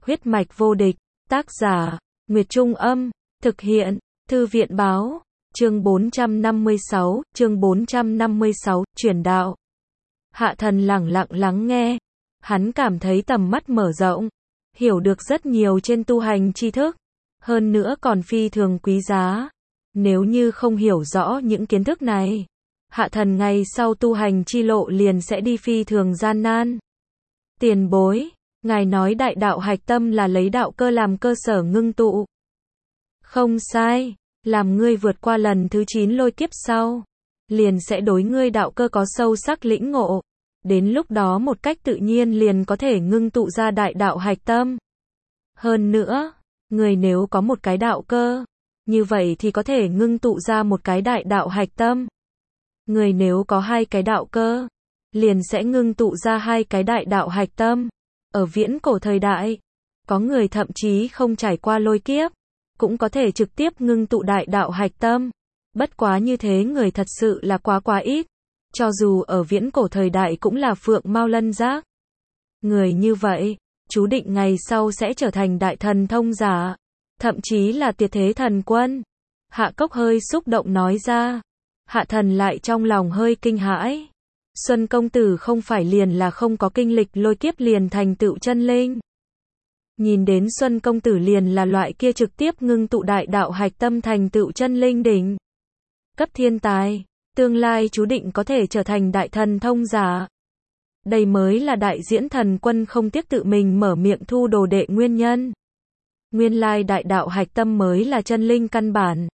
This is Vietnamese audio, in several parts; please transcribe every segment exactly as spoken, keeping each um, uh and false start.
Huyết mạch vô địch, tác giả, Nguyệt Trung Âm, thực hiện, Thư viện Báo, chương bốn trăm năm mươi sáu, chương bốn trăm năm mươi sáu, truyền đạo. Hạ Thần lẳng lặng lắng nghe, hắn cảm thấy tầm mắt mở rộng, hiểu được rất nhiều trên tu hành tri thức, hơn nữa còn phi thường quý giá. Nếu như không hiểu rõ những kiến thức này, Hạ Thần ngày sau tu hành chi lộ liền sẽ đi phi thường gian nan. Tiền bối, ngài nói đại đạo hạch tâm là lấy đạo cơ làm cơ sở ngưng tụ. Không sai, làm ngươi vượt qua lần thứ chín lôi kiếp sau, liền sẽ đối ngươi đạo cơ có sâu sắc lĩnh ngộ. Đến lúc đó một cách tự nhiên liền có thể ngưng tụ ra đại đạo hạch tâm. Hơn nữa, người nếu có một cái đạo cơ, như vậy thì có thể ngưng tụ ra một cái đại đạo hạch tâm. Người nếu có hai cái đạo cơ, liền sẽ ngưng tụ ra hai cái đại đạo hạch tâm. Ở viễn cổ thời đại, có người thậm chí không trải qua lôi kiếp, cũng có thể trực tiếp ngưng tụ đại đạo hạch tâm. Bất quá như thế người thật sự là quá quá ít. Cho dù ở viễn cổ thời đại cũng là phượng mao lân giác. Người như vậy, chú định ngày sau sẽ trở thành đại thần thông giả, thậm chí là tuyệt thế thần quân. Hạ Cốc hơi xúc động nói ra. Hạ Thần lại trong lòng hơi kinh hãi. Xuân công tử không phải liền là không có kinh lịch lôi kiếp liền thành tựu chân linh. Nhìn đến Xuân công tử liền là loại kia trực tiếp ngưng tụ đại đạo hạch tâm thành tựu chân linh đỉnh cấp thiên tài, tương lai chú định có thể trở thành đại thần thông giả. Đây mới là đại diễn thần quân không tiếc tự mình mở miệng thu đồ đệ nguyên nhân. Nguyên lai đại đạo hạch tâm mới là chân linh căn bản.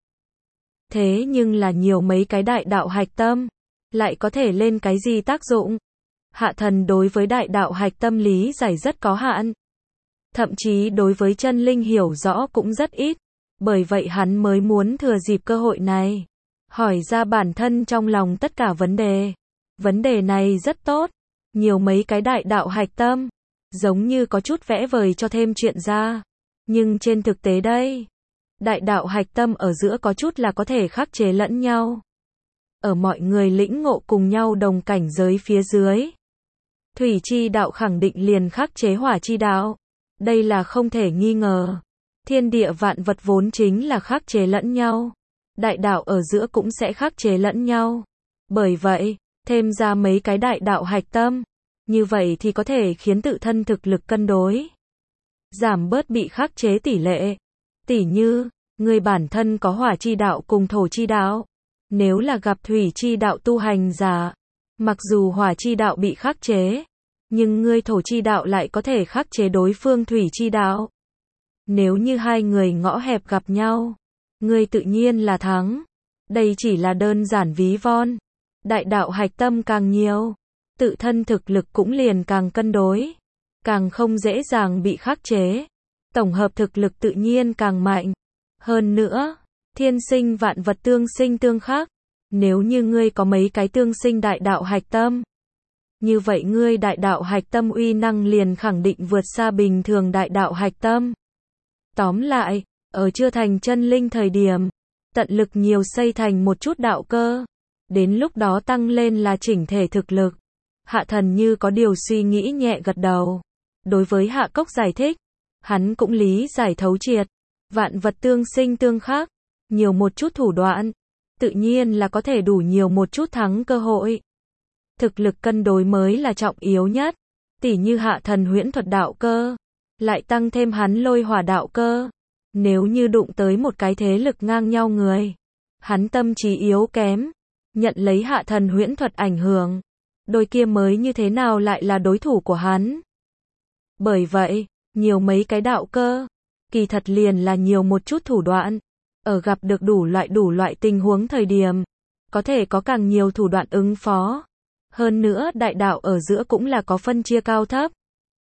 Thế nhưng là nhiều mấy cái đại đạo hạch tâm, lại có thể lên cái gì tác dụng? Hạ Thần đối với đại đạo hạch tâm lý giải rất có hạn. Thậm chí đối với chân linh hiểu rõ cũng rất ít. Bởi vậy hắn mới muốn thừa dịp cơ hội này, hỏi ra bản thân trong lòng tất cả vấn đề. Vấn đề này rất tốt. Nhiều mấy cái đại đạo hạch tâm, giống như có chút vẽ vời cho thêm chuyện ra. Nhưng trên thực tế đây, đại đạo hạch tâm ở giữa có chút là có thể khắc chế lẫn nhau. Ở mọi người lĩnh ngộ cùng nhau đồng cảnh giới phía dưới, thủy chi đạo khẳng định liền khắc chế hỏa chi đạo. Đây là không thể nghi ngờ. Thiên địa vạn vật vốn chính là khắc chế lẫn nhau. Đại đạo ở giữa cũng sẽ khắc chế lẫn nhau. Bởi vậy, thêm ra mấy cái đại đạo hạch tâm, như vậy thì có thể khiến tự thân thực lực cân đối, giảm bớt bị khắc chế tỷ lệ. Tỉ như, người bản thân có hỏa chi đạo cùng thổ chi đạo. Nếu là gặp thủy chi đạo tu hành giả, mặc dù hỏa chi đạo bị khắc chế, nhưng ngươi thổ chi đạo lại có thể khắc chế đối phương thủy chi đạo. Nếu như hai người ngõ hẹp gặp nhau, ngươi tự nhiên là thắng. Đây chỉ là đơn giản ví von. Đại đạo hạch tâm càng nhiều, tự thân thực lực cũng liền càng cân đối, càng không dễ dàng bị khắc chế. Tổng hợp thực lực tự nhiên càng mạnh. Hơn nữa, thiên sinh vạn vật tương sinh tương khắc. Nếu như ngươi có mấy cái tương sinh đại đạo hạch tâm, như vậy ngươi đại đạo hạch tâm uy năng liền khẳng định vượt xa bình thường đại đạo hạch tâm. Tóm lại, ở chưa thành chân linh thời điểm, tận lực nhiều xây thành một chút đạo cơ. Đến lúc đó tăng lên là chỉnh thể thực lực. Hạ Thần như có điều suy nghĩ nhẹ gật đầu. Đối với Hạ Cốc giải thích, hắn cũng lý giải thấu triệt. Vạn vật tương sinh tương khắc, nhiều một chút thủ đoạn, tự nhiên là có thể đủ nhiều một chút thắng cơ hội. Thực lực cân đối mới là trọng yếu nhất. Tỉ như Hạ Thần huyễn thuật đạo cơ, lại tăng thêm hắn lôi hỏa đạo cơ. Nếu như đụng tới một cái thế lực ngang nhau người, hắn tâm trí yếu kém, nhận lấy Hạ Thần huyễn thuật ảnh hưởng, đôi kia mới như thế nào lại là đối thủ của hắn. Bởi vậy, nhiều mấy cái đạo cơ, kỳ thật liền là nhiều một chút thủ đoạn. Ở gặp được đủ loại đủ loại tình huống thời điểm, có thể có càng nhiều thủ đoạn ứng phó. Hơn nữa đại đạo ở giữa cũng là có phân chia cao thấp.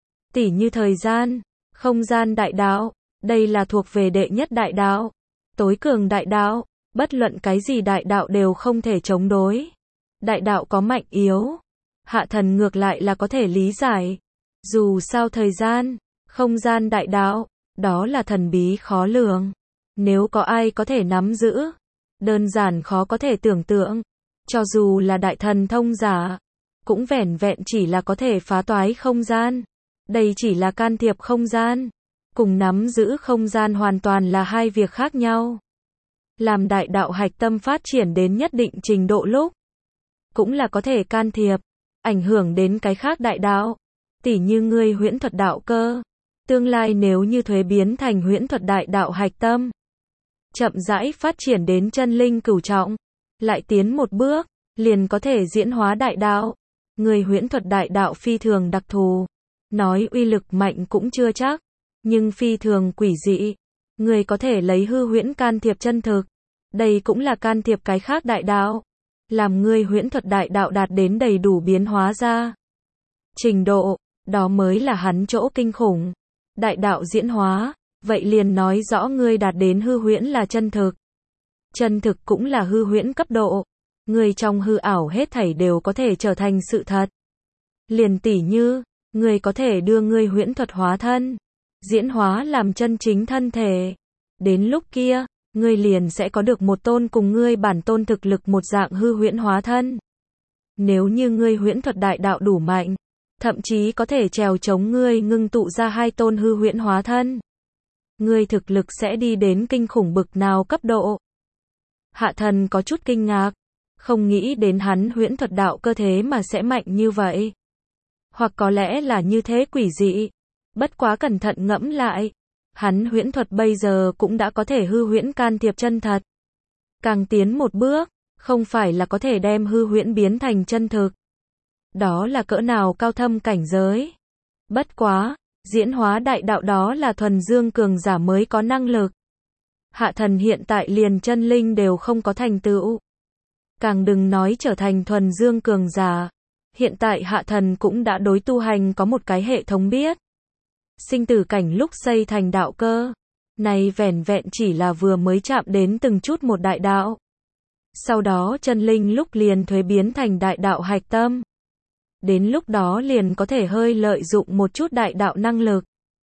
Tỉ như thời gian, không gian đại đạo, đây là thuộc về đệ nhất đại đạo, tối cường đại đạo, bất luận cái gì đại đạo đều không thể chống đối. Đại đạo có mạnh yếu, Hạ Thần ngược lại là có thể lý giải. Dù sao thời gian, không gian đại đạo, đó là thần bí khó lường. Nếu có ai có thể nắm giữ, đơn giản khó có thể tưởng tượng. Cho dù là đại thần thông giả, cũng vẻn vẹn chỉ là có thể phá toái không gian. Đây chỉ là can thiệp không gian. cùng nắm giữ không gian hoàn toàn là hai việc khác nhau. Làm đại đạo hạch tâm phát triển đến nhất định trình độ lúc, cũng là có thể can thiệp, ảnh hưởng đến cái khác đại đạo. Tỉ như ngươi huyễn thuật đạo cơ, tương lai nếu như thuế biến thành huyễn thuật đại đạo hạch tâm, chậm rãi phát triển đến chân linh cửu trọng, lại tiến một bước, liền có thể diễn hóa đại đạo. Người huyễn thuật đại đạo phi thường đặc thù, nói uy lực mạnh cũng chưa chắc, nhưng phi thường quỷ dị. Người có thể lấy hư huyễn can thiệp chân thực, đây cũng là can thiệp cái khác đại đạo, làm người huyễn thuật đại đạo đạt đến đầy đủ biến hóa ra trình độ, đó mới là hắn chỗ kinh khủng. Đại đạo diễn hóa, vậy liền nói rõ ngươi đạt đến hư huyễn là chân thực. Chân thực cũng là hư huyễn cấp độ. Ngươi trong hư ảo hết thảy đều có thể trở thành sự thật. Liền tỉ như, ngươi có thể đưa ngươi huyễn thuật hóa thân, diễn hóa làm chân chính thân thể. Đến lúc kia, ngươi liền sẽ có được một tôn cùng ngươi bản tôn thực lực một dạng hư huyễn hóa thân. Nếu như ngươi huyễn thuật đại đạo đủ mạnh, thậm chí có thể trèo chống ngươi ngưng tụ ra hai tôn hư huyễn hóa thân. Ngươi thực lực sẽ đi đến kinh khủng bực nào cấp độ. Hạ thần có chút kinh ngạc, không nghĩ đến hắn huyễn thuật đạo cơ thế mà sẽ mạnh như vậy. Hoặc có lẽ là như thế quỷ dị. Bất quá cẩn thận ngẫm lại, hắn huyễn thuật bây giờ cũng đã có thể hư huyễn can thiệp chân thật. Càng tiến một bước, không phải là có thể đem hư huyễn biến thành chân thực. Đó là cỡ nào cao thâm cảnh giới. Bất quá, diễn hóa đại đạo đó là thuần dương cường giả mới có năng lực. Hạ thần hiện tại liền chân linh đều không có thành tựu. Càng đừng nói trở thành thuần dương cường giả. Hiện tại hạ thần cũng đã đối tu hành có một cái hệ thống biết. Sinh tử cảnh lúc xây thành đạo cơ. Này vẻn vẹn chỉ là vừa mới chạm đến từng chút một đại đạo. Sau đó chân linh lúc liền thuế biến thành đại đạo hạch tâm. Đến lúc đó liền có thể hơi lợi dụng một chút đại đạo năng lực.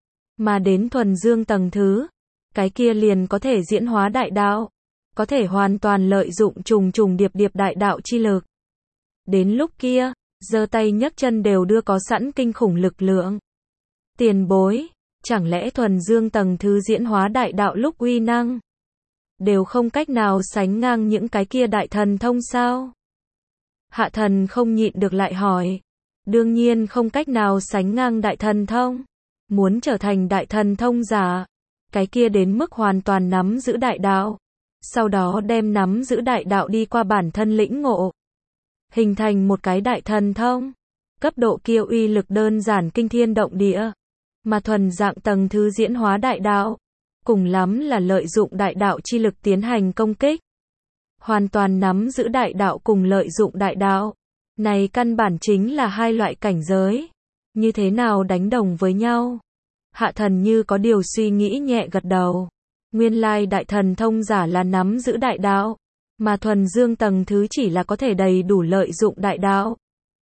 Mà đến thuần dương tầng thứ, cái kia liền có thể diễn hóa đại đạo. Có thể hoàn toàn lợi dụng trùng trùng điệp điệp đại đạo chi lực. Đến lúc kia, giơ tay nhấc chân đều đưa có sẵn kinh khủng lực lượng. Tiền bối, chẳng lẽ thuần dương tầng thứ diễn hóa đại đạo lúc uy năng đều không cách nào sánh ngang những cái kia đại thần thông sao? Hạ thần không nhịn được lại hỏi. Đương nhiên không cách nào sánh ngang đại thần thông. Muốn trở thành đại thần thông giả, cái kia đến mức hoàn toàn nắm giữ đại đạo. Sau đó đem nắm giữ đại đạo đi qua bản thân lĩnh ngộ. Hình thành một cái đại thần thông. Cấp độ kia uy lực đơn giản kinh thiên động địa. Mà thuần dạng tầng thứ diễn hóa đại đạo. Cùng lắm là lợi dụng đại đạo chi lực tiến hành công kích. Hoàn toàn nắm giữ đại đạo cùng lợi dụng đại đạo. Này căn bản chính là hai loại cảnh giới. Như thế nào đánh đồng với nhau? Hạ thần như có điều suy nghĩ nhẹ gật đầu. Nguyên lai đại thần thông giả là nắm giữ đại đạo. Mà thuần dương tầng thứ chỉ là có thể đầy đủ lợi dụng đại đạo.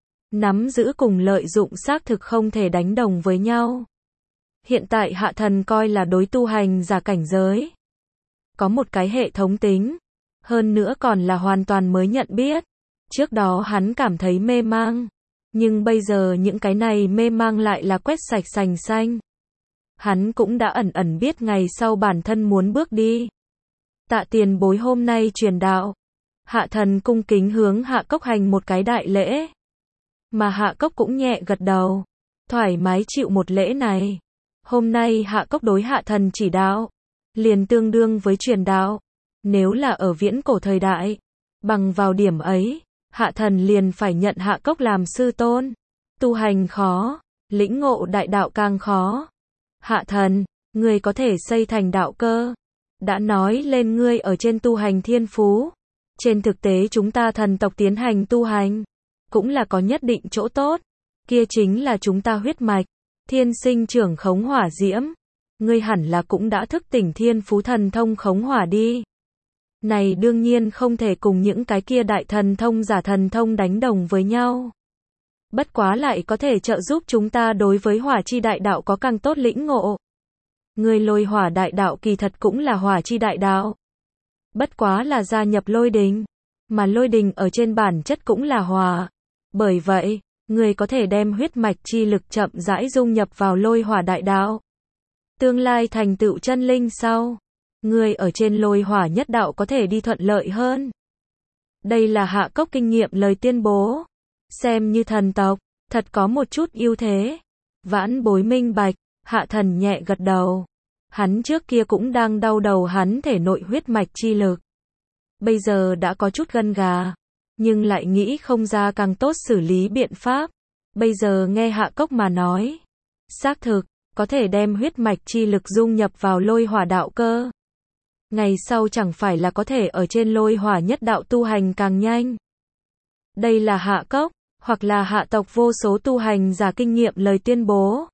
Nắm giữ cùng lợi dụng xác thực không thể đánh đồng với nhau. Hiện tại hạ thần coi là đối tu hành giả cảnh giới. Có một cái hệ thống tính. Hơn nữa còn là hoàn toàn mới nhận biết. Trước đó hắn cảm thấy mê mang. Nhưng bây giờ những cái này mê mang lại là quét sạch sành xanh. Hắn cũng đã ẩn ẩn biết ngày sau bản thân muốn bước đi. Tạ tiền bối hôm nay truyền đạo. Hạ thần cung kính hướng Hạ Cốc hành một cái đại lễ. Mà Hạ Cốc cũng nhẹ gật đầu. Thoải mái chịu một lễ này. Hôm nay Hạ Cốc đối hạ thần chỉ đạo. Liền tương đương với truyền đạo. Nếu là ở viễn cổ thời đại. Bằng vào điểm ấy. Hạ thần liền phải nhận Hạ Cốc làm sư tôn. Tu hành khó. Lĩnh ngộ đại đạo càng khó. Hạ thần, ngươi có thể xây thành đạo cơ. Đã nói lên ngươi ở trên tu hành thiên phú. Trên thực tế chúng ta thần tộc tiến hành tu hành. Cũng là có nhất định chỗ tốt. Kia chính là chúng ta huyết mạch. Thiên sinh trưởng khống hỏa diễm. Ngươi hẳn là cũng đã thức tỉnh thiên phú thần thông khống hỏa đi. Này đương nhiên không thể cùng những cái kia đại thần thông giả thần thông đánh đồng với nhau. Bất quá lại có thể trợ giúp chúng ta đối với hỏa chi đại đạo có càng tốt lĩnh ngộ. Người lôi hỏa đại đạo kỳ thật cũng là hỏa chi đại đạo. Bất quá là gia nhập lôi đình. Mà lôi đình ở trên bản chất cũng là hỏa. Bởi vậy, người có thể đem huyết mạch chi lực chậm rãi dung nhập vào lôi hỏa đại đạo. Tương lai thành tựu chân linh sau, người ở trên lôi hỏa nhất đạo có thể đi thuận lợi hơn. Đây là Hạ Cốc kinh nghiệm lời tuyên bố. Xem như thần tộc, thật có một chút ưu thế. Vãn Bối minh bạch, Hạ Thần nhẹ gật đầu. Hắn trước kia cũng đang đau đầu hắn thể nội huyết mạch chi lực. Bây giờ đã có chút gân gà, nhưng lại nghĩ không ra càng tốt xử lý biện pháp. Bây giờ nghe Hạ Cốc mà nói, xác thực, có thể đem huyết mạch chi lực dung nhập vào lôi hỏa đạo cơ. Ngày sau chẳng phải là có thể ở trên lôi hỏa nhất đạo tu hành càng nhanh. Đây là Hạ Cốc, hoặc là hạ tộc vô số tu hành giả kinh nghiệm lời tuyên bố.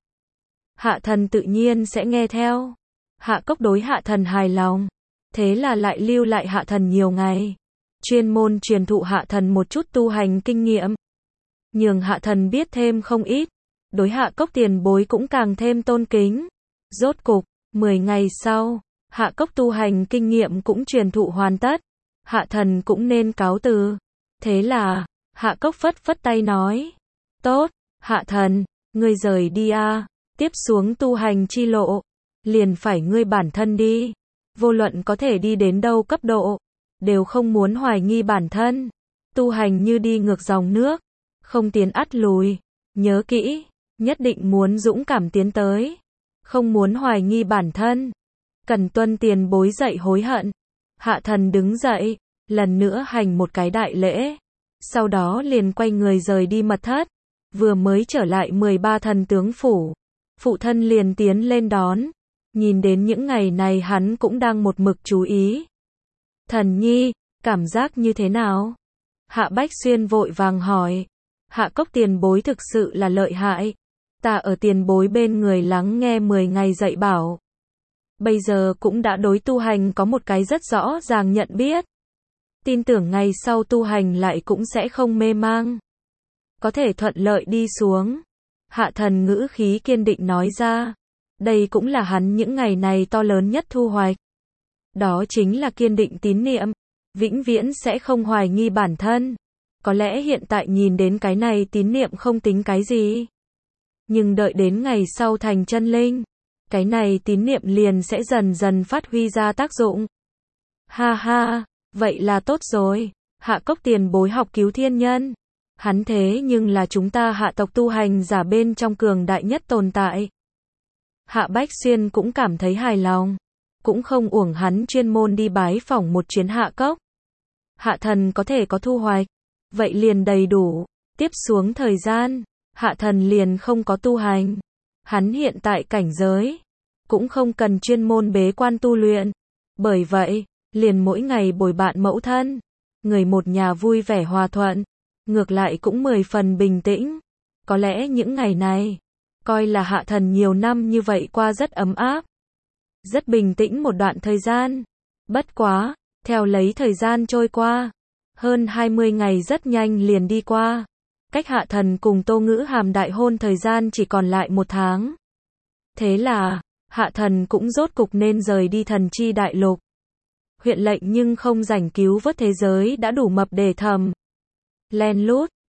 Hạ Thần tự nhiên sẽ nghe theo. Hạ Cốc đối Hạ Thần hài lòng. Thế là lại lưu lại Hạ Thần nhiều ngày. Chuyên môn truyền thụ Hạ Thần một chút tu hành kinh nghiệm. Nhường Hạ Thần biết thêm không ít. Đối Hạ Cốc tiền bối cũng càng thêm tôn kính. Rốt cục, mười ngày sau, Hạ Cốc tu hành kinh nghiệm cũng truyền thụ hoàn tất. Hạ Thần cũng nên cáo từ. Thế là, Hạ Cốc phất phất tay nói. Tốt, Hạ Thần, ngươi rời đi a. Tiếp xuống tu hành chi lộ, liền phải ngươi bản thân đi. Vô luận có thể đi đến đâu cấp độ, đều không muốn hoài nghi bản thân. Tu hành như đi ngược dòng nước, không tiến ắt lùi. Nhớ kỹ, nhất định muốn dũng cảm tiến tới. Không muốn hoài nghi bản thân. Cần tuân tiền bối dạy hối hận. Hạ Thần đứng dậy, lần nữa hành một cái đại lễ. Sau đó liền quay người rời đi mật thất. Vừa mới trở lại mười ba thần tướng phủ, phụ thân liền tiến lên đón. Nhìn đến những ngày này hắn cũng đang một mực chú ý. Thần nhi, cảm giác như thế nào? Hạ Bách Xuyên vội vàng hỏi. Hạ Cốc tiền bối thực sự là lợi hại. Ta ở tiền bối bên người lắng nghe mười ngày dạy bảo. Bây giờ cũng đã đối tu hành có một cái rất rõ ràng nhận biết. Tin tưởng ngày sau tu hành lại cũng sẽ không mê mang. Có thể thuận lợi đi xuống. Hạ Thần ngữ khí kiên định nói ra. Đây cũng là hắn những ngày này to lớn nhất thu hoạch. Đó chính là kiên định tín niệm. Vĩnh viễn sẽ không hoài nghi bản thân. Có lẽ hiện tại nhìn đến cái này tín niệm không tính cái gì. Nhưng đợi đến ngày sau thành chân linh, cái này tín niệm liền sẽ dần dần phát huy ra tác dụng. Ha ha, vậy là tốt rồi. Hạ Cốc tiền bối học cứu thiên nhân. Hắn thế nhưng là chúng ta hạ tộc tu hành giả bên trong cường đại nhất tồn tại. Hạ Bách Xuyên cũng cảm thấy hài lòng. Cũng không uổng hắn chuyên môn đi bái phỏng một chuyến Hạ Cốc. Hạ Thần có thể có thu hoạch. Vậy liền đầy đủ. Tiếp xuống thời gian, Hạ Thần liền không có tu hành. Hắn hiện tại cảnh giới, cũng không cần chuyên môn bế quan tu luyện. Bởi vậy, liền mỗi ngày bồi bạn mẫu thân. Người một nhà vui vẻ hòa thuận. Ngược lại cũng mười phần bình tĩnh. Có lẽ những ngày này, coi là Hạ Thần nhiều năm như vậy qua rất ấm áp. Rất bình tĩnh một đoạn thời gian. Bất quá, theo lấy thời gian trôi qua, hơn hai mươi ngày rất nhanh liền đi qua. Cách Hạ Thần cùng Tô Ngữ Hàm đại hôn thời gian chỉ còn lại một tháng. Thế là, Hạ Thần cũng rốt cục nên rời đi Thần Chi Đại Lục. Huyện lệnh nhưng không rảnh cứu vớt thế giới đã đủ mập để thầm. Len lút,